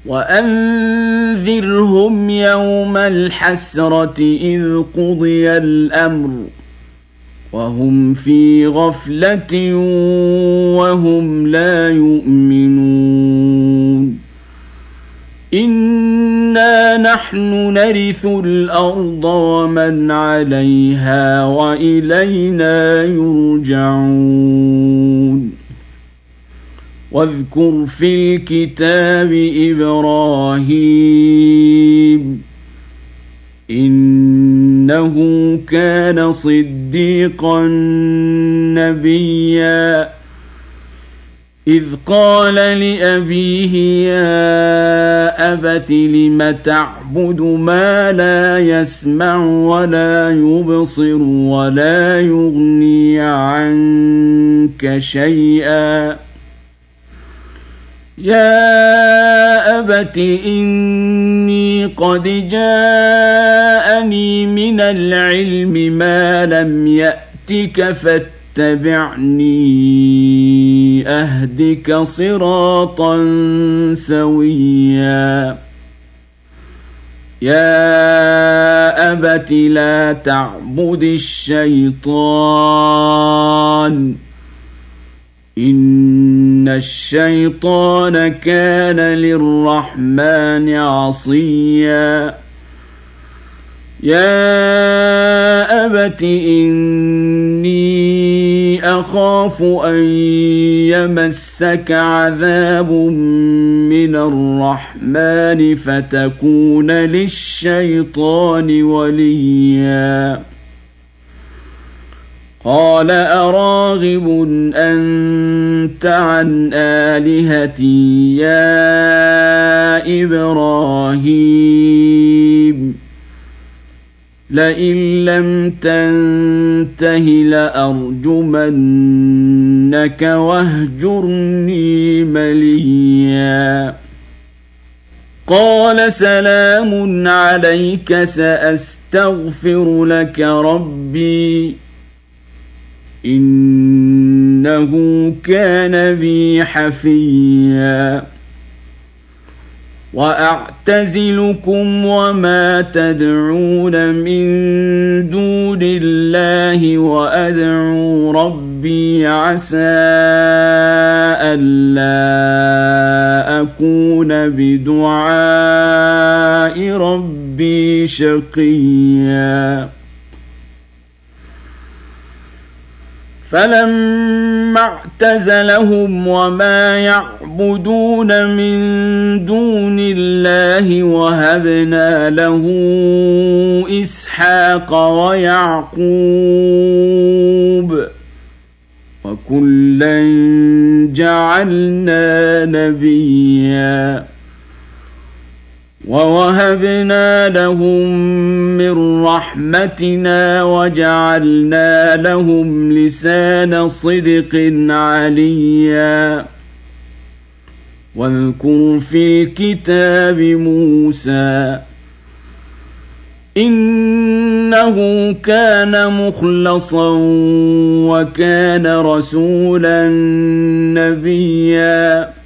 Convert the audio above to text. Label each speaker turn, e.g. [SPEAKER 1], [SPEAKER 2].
[SPEAKER 1] وأنذرهم يوم الحسرة إذ قضي الأمر وهم في غفلة وهم لا يؤمنون إنا نحن نرث الأرض ومن عليها وإلينا يرجعون واذكر في الكتاب إبراهيم إنه كان صديقا نبيا إذ قال لأبيه يا أبت لم تعبد ما لا يسمع ولا يبصر ولا يغني عنك شيئا يا أبت إني قد جاءني من العلم ما لم يأتك فاتبعني أهدك صراطا سويا يا أبت لا تعبد الشيطان إن الشيطان كان للرحمن عصيا يا أبت إني أخاف أن يمسك عذاب من الرحمن فتكون للشيطان وليا قال أراغب أنت عن آلهتي يا إبراهيم لئن لم تنته لأرجمنك واهجرني مليا قال سلام عليك سأستغفر لك ربي إنه كان بي حفيا وأعتزلكم وما تدعون من دون الله وأدعو ربي عسى ألا أكون بدعاء ربي شقيا فلما اعتزلهم وما يعبدون من دون الله وهبنا له إسحاق ويعقوب وكلا جعلنا نبيا ووهبنا لهم من رحمتنا وجعلنا لهم لسان صدق عليا واذكر في الكتاب موسى إنه كان مخلصا وكان رسولا نبيا